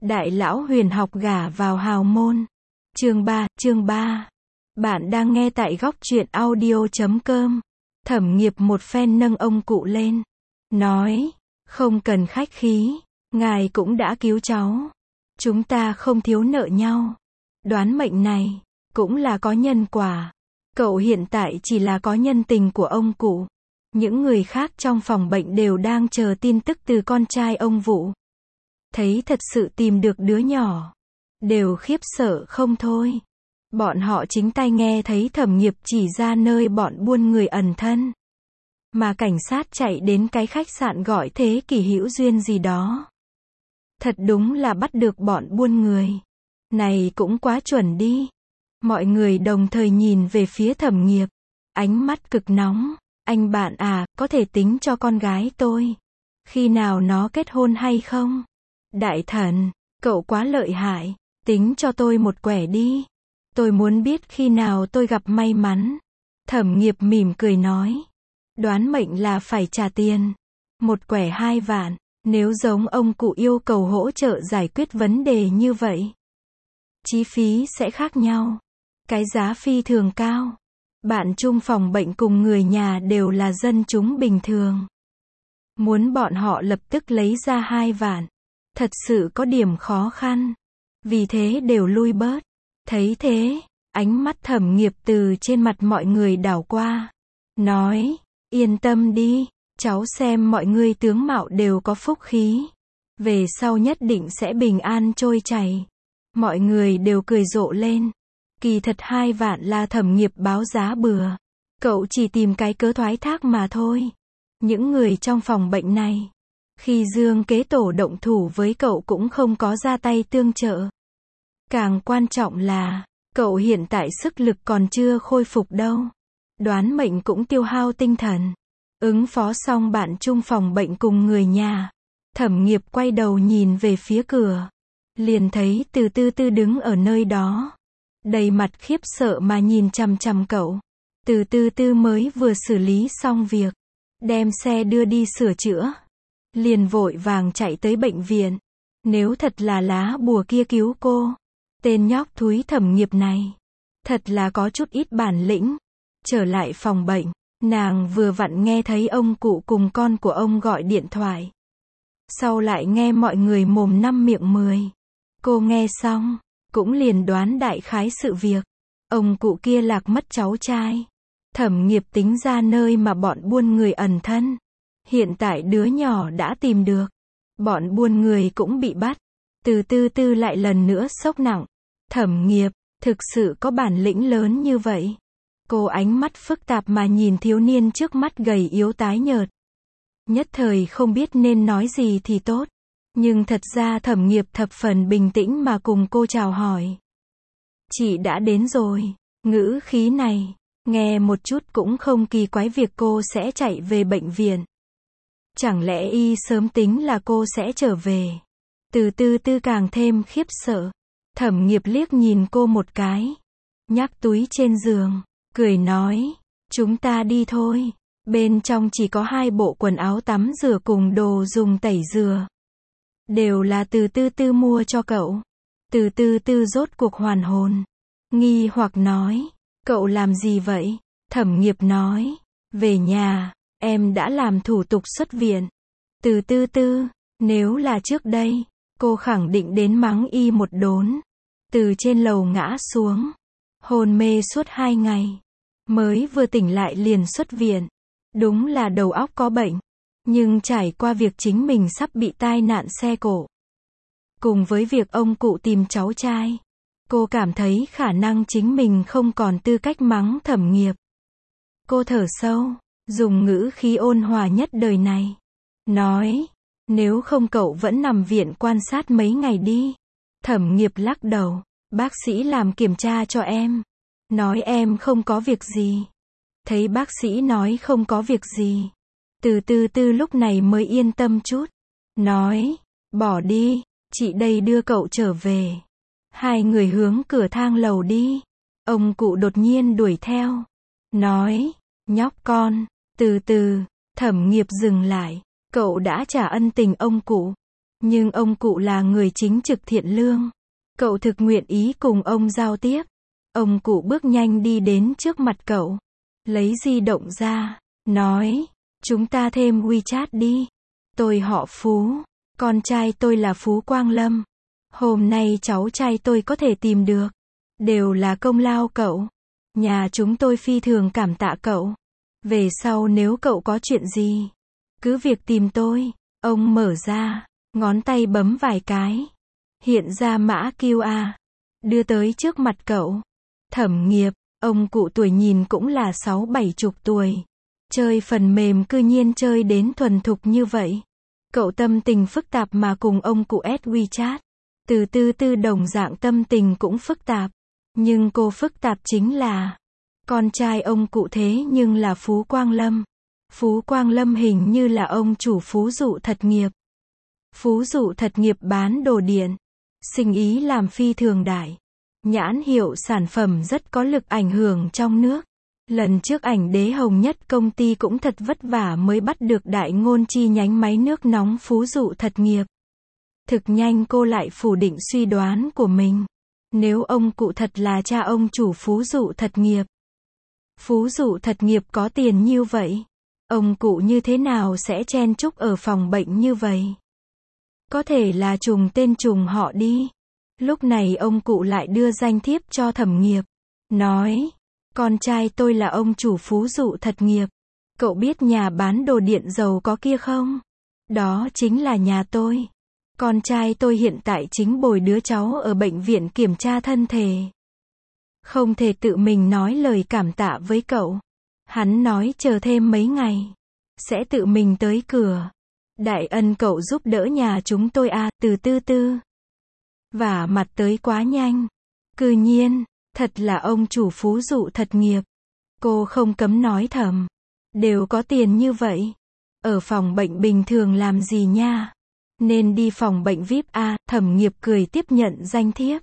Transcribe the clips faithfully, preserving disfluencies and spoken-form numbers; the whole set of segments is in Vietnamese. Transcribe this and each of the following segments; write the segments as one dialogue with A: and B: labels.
A: Đại lão huyền học gả vào hào môn. Chương ba, chương ba. Bạn đang nghe tại góc truyện audio chấm com. Thẩm Nghiệp một phen nâng ông cụ lên. Nói, không cần khách khí, ngài cũng đã cứu cháu. Chúng ta không thiếu nợ nhau. Đoán mệnh này, cũng là có nhân quả. Cậu hiện tại chỉ là có nhân tình của ông cụ. Những người khác trong phòng bệnh đều đang chờ tin tức từ con trai ông Vũ. Thấy thật sự tìm được đứa nhỏ, đều khiếp sợ không thôi. Bọn họ chính tai nghe thấy Thẩm Nghiệp chỉ ra nơi bọn buôn người ẩn thân. Mà cảnh sát chạy đến cái khách sạn gọi Thế Kỷ Hữu Duyên gì đó. Thật đúng là bắt được bọn buôn người. Này cũng quá chuẩn đi. Mọi người đồng thời nhìn về phía Thẩm Nghiệp. Ánh mắt cực nóng. Anh bạn à, có thể tính cho con gái tôi. Khi nào nó kết hôn hay không? Đại thần, cậu quá lợi hại. Tính cho tôi một quẻ đi. Tôi muốn biết khi nào tôi gặp may mắn. Thẩm Nghiệp mỉm cười nói. Đoán mệnh là phải trả tiền. Một quẻ hai vạn. Nếu giống ông cụ yêu cầu hỗ trợ giải quyết vấn đề như vậy, chi phí sẽ khác nhau. Cái giá phi thường cao. Bạn chung phòng bệnh cùng người nhà đều là dân chúng bình thường. Muốn bọn họ lập tức lấy ra hai vạn, thật sự có điểm khó khăn. Vì thế đều lui bớt. Thấy thế, ánh mắt Thẩm Nghiệp từ trên mặt mọi người đảo qua. Nói, yên tâm đi, cháu xem mọi người tướng mạo đều có phúc khí. Về sau nhất định sẽ bình an trôi chảy. Mọi người đều cười rộ lên. Kỳ thật hai vạn là Thẩm Nghiệp báo giá bừa. Cậu chỉ tìm cái cớ thoái thác mà thôi. Những người trong phòng bệnh này, khi Dương Kế Tổ động thủ với cậu cũng không có ra tay tương trợ. Càng quan trọng là, cậu hiện tại sức lực còn chưa khôi phục đâu. Đoán mệnh cũng tiêu hao tinh thần. Ứng phó xong bạn chung phòng bệnh cùng người nhà. Thẩm Nghiệp quay đầu nhìn về phía cửa. Liền thấy Từ Tư Tư đứng ở nơi đó. Đầy mặt khiếp sợ mà nhìn chằm chằm cậu. Từ Tư Tư mới vừa xử lý xong việc. Đem xe đưa đi sửa chữa. Liền vội vàng chạy tới bệnh viện. Nếu thật là lá bùa kia cứu cô. Tên nhóc thúi Thẩm Nghiệp này. Thật là có chút ít bản lĩnh. Trở lại phòng bệnh. Nàng vừa vặn nghe thấy ông cụ cùng con của ông gọi điện thoại. Sau lại nghe mọi người mồm năm miệng mười. Cô nghe xong, cũng liền đoán đại khái sự việc. Ông cụ kia lạc mất cháu trai. Thẩm Nghiệp tính ra nơi mà bọn buôn người ẩn thân. Hiện tại đứa nhỏ đã tìm được. Bọn buôn người cũng bị bắt. Từ Tư Tư lại lần nữa sốc nặng. Thẩm Nghiệp, thực sự có bản lĩnh lớn như vậy. Cô ánh mắt phức tạp mà nhìn thiếu niên trước mắt gầy yếu tái nhợt. Nhất thời không biết nên nói gì thì tốt. Nhưng thật ra Thẩm Nghiệp thập phần bình tĩnh mà cùng cô chào hỏi. Chị đã đến rồi. Ngữ khí này, nghe một chút cũng không kỳ quái việc cô sẽ chạy về bệnh viện. Chẳng lẽ y sớm tính là cô sẽ trở về? Từ Tư Tư càng thêm khiếp sợ. Thẩm Nghiệp liếc nhìn cô một cái. Nhắc túi trên giường. Cười nói, chúng ta đi thôi. Bên trong chỉ có hai bộ quần áo tắm rửa cùng đồ dùng tẩy rửa. Đều là Từ Tư Tư mua cho cậu. Từ Tư Tư rốt cuộc hoàn hồn. Nghi hoặc nói, cậu làm gì vậy? Thẩm Nghiệp nói, về nhà, em đã làm thủ tục xuất viện. Từ Tư Tư, nếu là trước đây, cô khẳng định đến mắng y một đốn. Từ trên lầu ngã xuống. Hôn mê suốt hai ngày. Mới vừa tỉnh lại liền xuất viện. Đúng là đầu óc có bệnh. Nhưng trải qua việc chính mình sắp bị tai nạn xe cộ. Cùng với việc ông cụ tìm cháu trai. Cô cảm thấy khả năng chính mình không còn tư cách mắng Thẩm Nghiệp. Cô thở sâu, dùng ngữ khí ôn hòa nhất đời này. Nói, nếu không cậu vẫn nằm viện quan sát mấy ngày đi. Thẩm Nghiệp lắc đầu, bác sĩ làm kiểm tra cho em. Nói em không có việc gì. Thấy bác sĩ nói không có việc gì. Từ Tư Tư lúc này mới yên tâm chút. Nói, bỏ đi, chị đây đưa cậu trở về. Hai người hướng cửa thang lầu đi. Ông cụ đột nhiên đuổi theo. Nói, nhóc con, từ từ. Thẩm Nghiệp dừng lại. Cậu đã trả ân tình ông cụ. Nhưng ông cụ là người chính trực thiện lương. Cậu thực nguyện ý cùng ông giao tiếp. Ông cụ bước nhanh đi đến trước mặt cậu. Lấy di động ra. Nói. Chúng ta thêm WeChat đi. Tôi họ Phú. Con trai tôi là Phú Quang Lâm. Hôm nay cháu trai tôi có thể tìm được. Đều là công lao cậu. Nhà chúng tôi phi thường cảm tạ cậu. Về sau nếu cậu có chuyện gì, cứ việc tìm tôi. Ông mở ra. Ngón tay bấm vài cái. Hiện ra mã quy rờ. Đưa tới trước mặt cậu. Thẩm Nghiệp. Ông cụ tuổi nhìn cũng là sáu bảy chục tuổi. Chơi phần mềm cư nhiên chơi đến thuần thục như vậy. Cậu tâm tình phức tạp mà cùng ông cụ add WeChat. Từ tư tư đồng dạng tâm tình cũng phức tạp. Nhưng cô phức tạp chính là con trai ông cụ thế nhưng là Phú Quang Lâm. Phú Quang Lâm hình như là ông chủ Phú Dụ Thật Nghiệp. Phú Dụ Thật Nghiệp bán đồ điện. Sinh ý làm phi thường đại. Nhãn hiệu sản phẩm rất có lực ảnh hưởng trong nước. Lần trước ảnh đế hồng nhất công ty cũng thật vất vả mới bắt được đại ngôn chi nhánh máy nước nóng Phú Dụ Thật Nghiệp. Thực nhanh cô lại phủ định suy đoán của mình. Nếu ông cụ thật là cha ông chủ Phú Dụ Thật Nghiệp. Phú Dụ Thật Nghiệp có tiền như vậy. Ông cụ như thế nào sẽ chen chúc ở phòng bệnh như vậy? Có thể là trùng tên trùng họ đi. Lúc này ông cụ lại đưa danh thiếp cho Thẩm Nghiệp. Nói. Con trai tôi là ông chủ Phú Dụ Thật Nghiệp. Cậu biết nhà bán đồ điện dầu có kia không? Đó chính là nhà tôi. Con trai tôi hiện tại chính bồi đứa cháu ở bệnh viện kiểm tra thân thể. Không thể tự mình nói lời cảm tạ với cậu. Hắn nói chờ thêm mấy ngày. Sẽ tự mình tới cửa. Đại ân cậu giúp đỡ nhà chúng tôi à, từ tư tư. Vả mặt tới quá nhanh. Cư nhiên, thật là ông chủ Phú Dụ Thật Nghiệp. Cô không cấm nói thầm. Đều có tiền như vậy. Ở phòng bệnh bình thường làm gì nha? Nên đi phòng bệnh vi ai pi à, Thẩm Nghiệp cười tiếp nhận danh thiếp.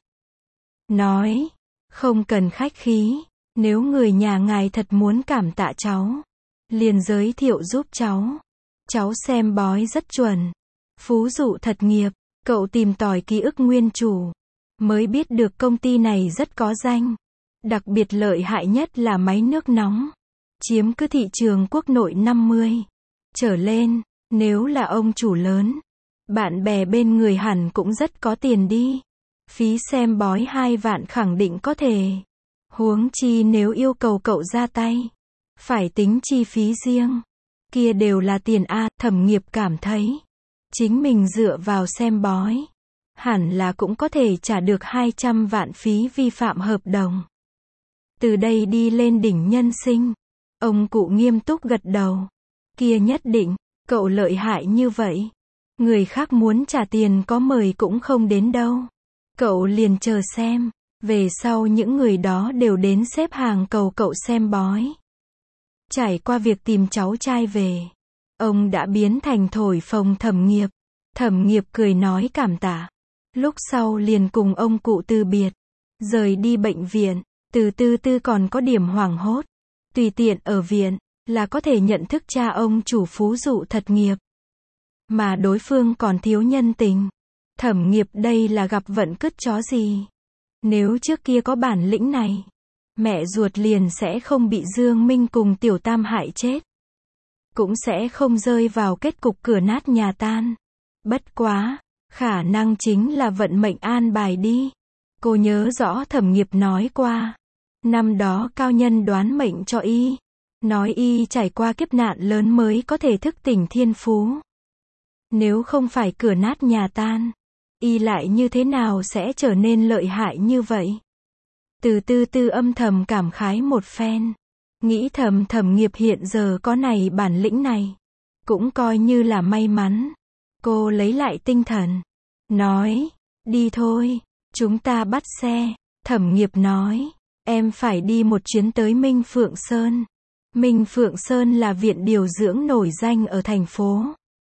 A: Nói, không cần khách khí, nếu người nhà ngài thật muốn cảm tạ cháu, liền giới thiệu giúp cháu. Cháu xem bói rất chuẩn. Phú Dụ Thật Nghiệp, cậu tìm tòi ký ức nguyên chủ, mới biết được công ty này rất có danh. Đặc biệt lợi hại nhất là máy nước nóng. Chiếm cứ thị trường quốc nội năm mươi trở lên, nếu là ông chủ lớn. Bạn bè bên người hẳn cũng rất có tiền đi. Phí xem bói hai vạn khẳng định có thể. Huống chi nếu yêu cầu cậu ra tay. Phải tính chi phí riêng. Kia đều là tiền a, Thẩm Nghiệp cảm thấy. Chính mình dựa vào xem bói. Hẳn là cũng có thể trả được hai trăm vạn phí vi phạm hợp đồng. Từ đây đi lên đỉnh nhân sinh. Ông cụ nghiêm túc gật đầu. Kia nhất định, cậu lợi hại như vậy. Người khác muốn trả tiền có mời cũng không đến đâu. Cậu liền chờ xem. Về sau những người đó đều đến xếp hàng cầu cậu xem bói. Trải qua việc tìm cháu trai về, ông đã biến thành thổi phồng Thẩm Nghiệp. Thẩm Nghiệp cười nói cảm tạ. Lúc sau liền cùng ông cụ từ biệt. Rời đi bệnh viện. Từ tư tư còn có điểm hoảng hốt. Tùy tiện ở viện, là có thể nhận thức cha ông chủ Phú Dụ Thật Nghiệp. Mà đối phương còn thiếu nhân tình. Thẩm Nghiệp đây là gặp vận cứt chó gì. Nếu trước kia có bản lĩnh này, mẹ ruột liền sẽ không bị Dương Minh cùng Tiểu Tam hại chết. Cũng sẽ không rơi vào kết cục cửa nát nhà tan. Bất quá, khả năng chính là vận mệnh an bài đi. Cô nhớ rõ Thẩm Nghiệp nói qua. Năm đó cao nhân đoán mệnh cho y. Nói y trải qua kiếp nạn lớn mới có thể thức tỉnh thiên phú. Nếu không phải cửa nát nhà tan, y lại như thế nào sẽ trở nên lợi hại như vậy? Từ tư tư âm thầm cảm khái một phen. Nghĩ thầm Thẩm Nghiệp hiện giờ có này bản lĩnh này. Cũng coi như là may mắn. Cô lấy lại tinh thần. Nói, đi thôi, chúng ta bắt xe. Thẩm Nghiệp nói, em phải đi một chuyến tới Minh Phượng Sơn. Minh Phượng Sơn là viện điều dưỡng nổi danh ở thành phố.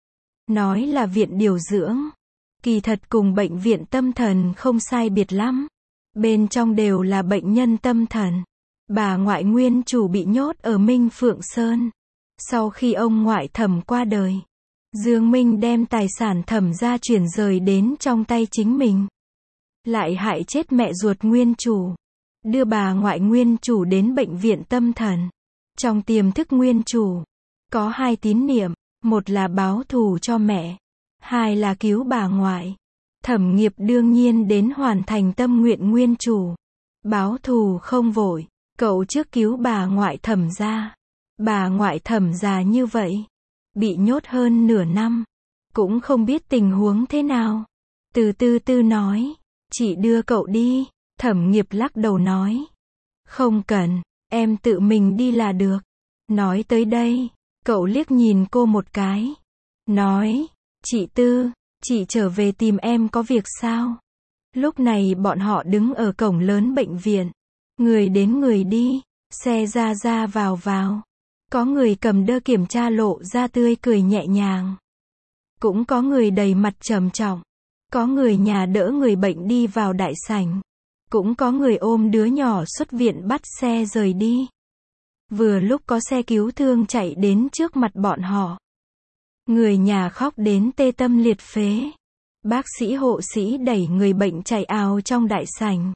A: Nói là viện điều dưỡng. Kỳ thật cùng bệnh viện tâm thần không sai biệt lắm. Bên trong đều là bệnh nhân tâm thần. Bà ngoại nguyên chủ bị nhốt ở Minh Phượng Sơn. Sau khi ông ngoại Thẩm qua đời, Dương Minh đem tài sản Thẩm gia chuyển rời đến trong tay chính mình. Lại hại chết mẹ ruột nguyên chủ. Đưa bà ngoại nguyên chủ đến bệnh viện tâm thần. Trong tiềm thức nguyên chủ, có hai tín niệm, một là báo thù cho mẹ, hai là cứu bà ngoại. Thẩm Nghiệp đương nhiên đến hoàn thành tâm nguyện nguyên chủ. Báo thù không vội, cậu trước cứu bà ngoại Thẩm gia. Bà ngoại Thẩm già như vậy, bị nhốt hơn nửa năm, cũng không biết tình huống thế nào. Từ từ từ nói, chị đưa cậu đi. Thẩm Nghiệp lắc đầu nói, không cần, em tự mình đi là được. Nói tới đây, cậu liếc nhìn cô một cái, nói, chị Tư, chị trở về tìm em có việc sao? Lúc này bọn họ đứng ở cổng lớn bệnh viện, người đến người đi, xe ra ra vào vào. Có người cầm đơ kiểm tra lộ ra tươi cười nhẹ nhàng. Cũng có người đầy mặt trầm trọng. Có người nhà đỡ người bệnh đi vào đại sảnh. Cũng có người ôm đứa nhỏ xuất viện bắt xe rời đi. Vừa lúc có xe cứu thương chạy đến trước mặt bọn họ. Người nhà khóc đến tê tâm liệt phế. Bác sĩ hộ sĩ đẩy người bệnh chạy ào trong đại sảnh.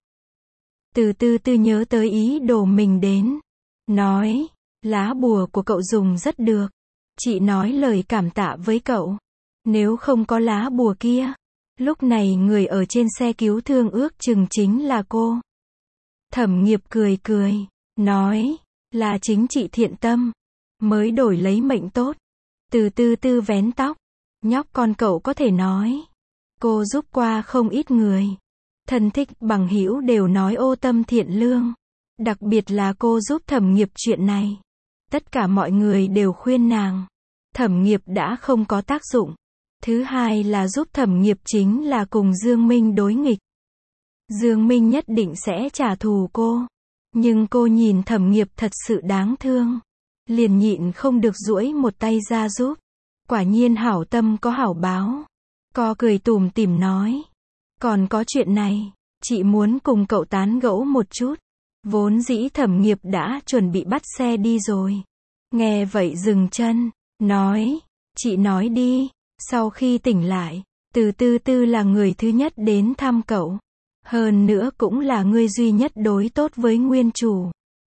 A: Từ từ từ nhớ tới ý đồ mình đến. Nói, lá bùa của cậu dùng rất được. Chị nói lời cảm tạ với cậu. Nếu không có lá bùa kia, lúc này người ở trên xe cứu thương ước chừng chính là cô. Thẩm Nghiệp cười cười, nói, là chính chị thiện tâm, mới đổi lấy mệnh tốt. Từ từ từ vén tóc, nhóc con cậu có thể nói. Cô giúp qua không ít người. Thân thích bằng hữu đều nói ô tâm thiện lương. Đặc biệt là cô giúp Thẩm Nghiệp chuyện này. Tất cả mọi người đều khuyên nàng. Thẩm Nghiệp đã không có tác dụng. Thứ hai là giúp Thẩm Nghiệp chính là cùng Dương Minh đối nghịch. Dương Minh nhất định sẽ trả thù cô. Nhưng cô nhìn Thẩm Nghiệp thật sự đáng thương. Liền nhịn không được duỗi một tay ra giúp. Quả nhiên hảo tâm có hảo báo. Co cười tủm tỉm nói. Còn có chuyện này, chị muốn cùng cậu tán gẫu một chút. Vốn dĩ Thẩm Nghiệp đã chuẩn bị bắt xe đi rồi. Nghe vậy dừng chân, nói, chị nói đi. Sau khi tỉnh lại, Từ Tư Tư là người thứ nhất đến thăm cậu. Hơn nữa cũng là người duy nhất đối tốt với nguyên chủ.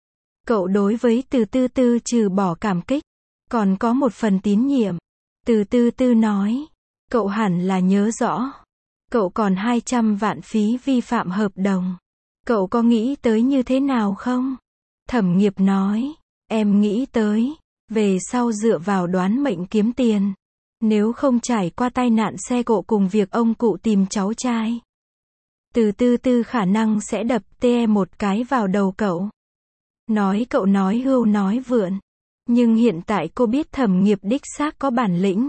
A: Cậu đối với Từ Tư Tư trừ bỏ cảm kích, còn có một phần tín nhiệm. Từ Tư Tư nói, cậu hẳn là nhớ rõ. Cậu còn hai trăm vạn phí vi phạm hợp đồng. Cậu có nghĩ tới như thế nào không? Thẩm Nghiệp nói, em nghĩ tới, về sau dựa vào đoán mệnh kiếm tiền. Nếu không trải qua tai nạn xe cộ cùng việc ông cụ tìm cháu trai. Từ Tư Tư khả năng sẽ đập tê một cái vào đầu cậu. Nói cậu nói hưu nói vượn. Nhưng hiện tại cô biết Thẩm Nghiệp đích xác có bản lĩnh.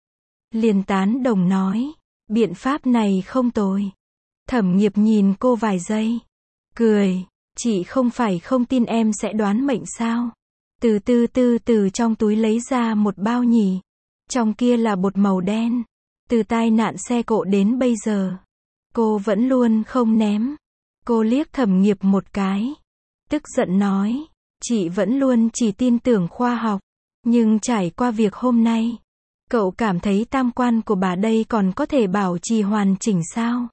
A: Liền tán đồng nói, biện pháp này không tồi. Thẩm Nghiệp nhìn cô vài giây. Cười, chị không phải không tin em sẽ đoán mệnh sao? Từ Tư Tư từ trong túi lấy ra một bao nhì. Trong kia là bột màu đen. Từ tai nạn xe cộ đến bây giờ, cô vẫn luôn không ném. Cô liếc Thẩm Nghiệp một cái. Tức giận nói, chị vẫn luôn chỉ tin tưởng khoa học. Nhưng trải qua việc hôm nay, cậu cảm thấy tam quan của bà đây còn có thể bảo trì hoàn chỉnh sao?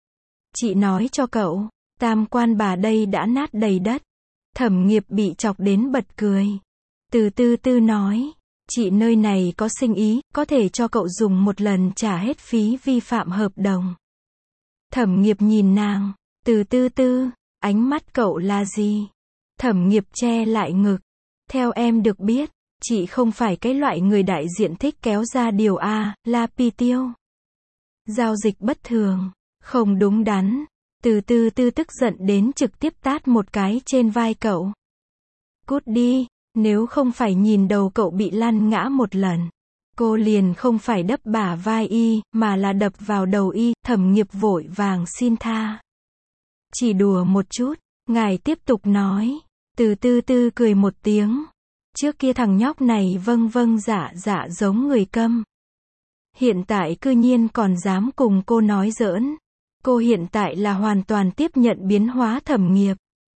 A: Chị nói cho cậu, tam quan bà đây đã nát đầy đất. Thẩm Nghiệp bị chọc đến bật cười. Từ Tư Tư nói, chị nơi này có sinh ý, có thể cho cậu dùng một lần trả hết phí vi phạm hợp đồng. Thẩm Nghiệp nhìn nàng, Từ Tư Tư, ánh mắt cậu là gì? Thẩm Nghiệp che lại ngực. Theo em được biết, chị không phải cái loại người đại diện thích kéo ra điều A, la pi tiêu. Giao dịch bất thường, không đúng đắn. Từ Tư Tư tức giận đến trực tiếp tát một cái trên vai cậu. Cút đi, nếu không phải nhìn đầu cậu bị lăn ngã một lần. Cô liền không phải đập bả vai y, mà là đập vào đầu y. Thẩm Nghiệp vội vàng xin tha. Chỉ đùa một chút, ngài tiếp tục nói. Từ Tư Tư cười một tiếng. Trước kia thằng nhóc này vâng vâng dạ dạ giống người câm. Hiện tại cư nhiên còn dám cùng cô nói giỡn. Cô hiện tại là hoàn toàn tiếp nhận biến hóa Thẩm Nghiệp.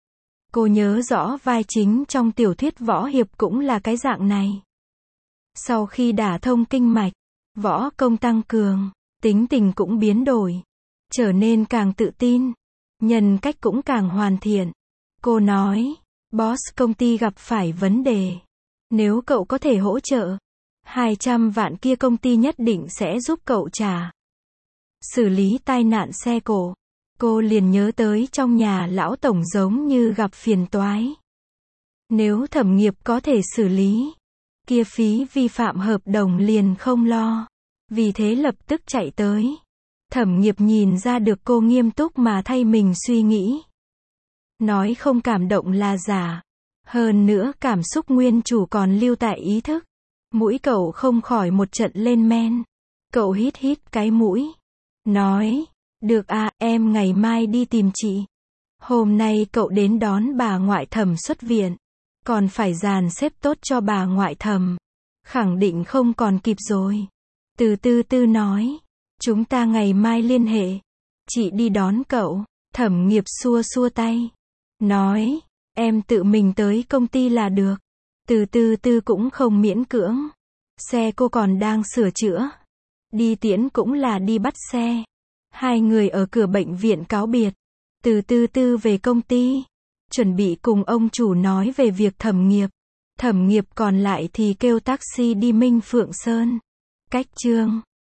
A: Cô nhớ rõ vai chính trong tiểu thuyết võ hiệp cũng là cái dạng này. Sau khi đả thông kinh mạch, Võ công tăng cường, tính tình cũng biến đổi, trở nên càng tự tin, nhân cách cũng càng hoàn thiện. Cô nói, boss công ty gặp phải vấn đề. Nếu cậu có thể hỗ trợ, hai trăm vạn kia công ty nhất định sẽ giúp cậu trả. Xử lý tai nạn xe cộ. Cô liền nhớ tới trong nhà lão tổng giống như gặp phiền toái. Nếu Thẩm Nghiệp có thể xử lý, kia phí vi phạm hợp đồng liền không lo. Vì thế lập tức chạy tới. Thẩm Nghiệp nhìn ra được cô nghiêm túc mà thay mình suy nghĩ. Nói không cảm động là giả. Hơn nữa cảm xúc nguyên chủ còn lưu tại ý thức. Mũi cậu không khỏi một trận lên men. Cậu hít hít cái mũi. Nói, được à, em ngày mai đi tìm chị. Hôm nay cậu đến đón bà ngoại Thẩm xuất viện. Còn phải dàn xếp tốt cho bà ngoại Thẩm. Khẳng định không còn kịp rồi. Từ từ tư nói. Chúng ta ngày mai liên hệ. Chị đi đón cậu. Thẩm Nghiệp xua xua tay. Nói, em tự mình tới công ty là được. Từ từ tư cũng không miễn cưỡng. Xe cô còn đang sửa chữa. Đi tiễn cũng là đi bắt xe. Hai người ở cửa bệnh viện cáo biệt. Từ từ tư về công ty. Chuẩn bị cùng ông chủ nói về việc Thẩm Nghiệp. Thẩm Nghiệp còn lại thì kêu taxi đi Minh Phượng Sơn. Cách chương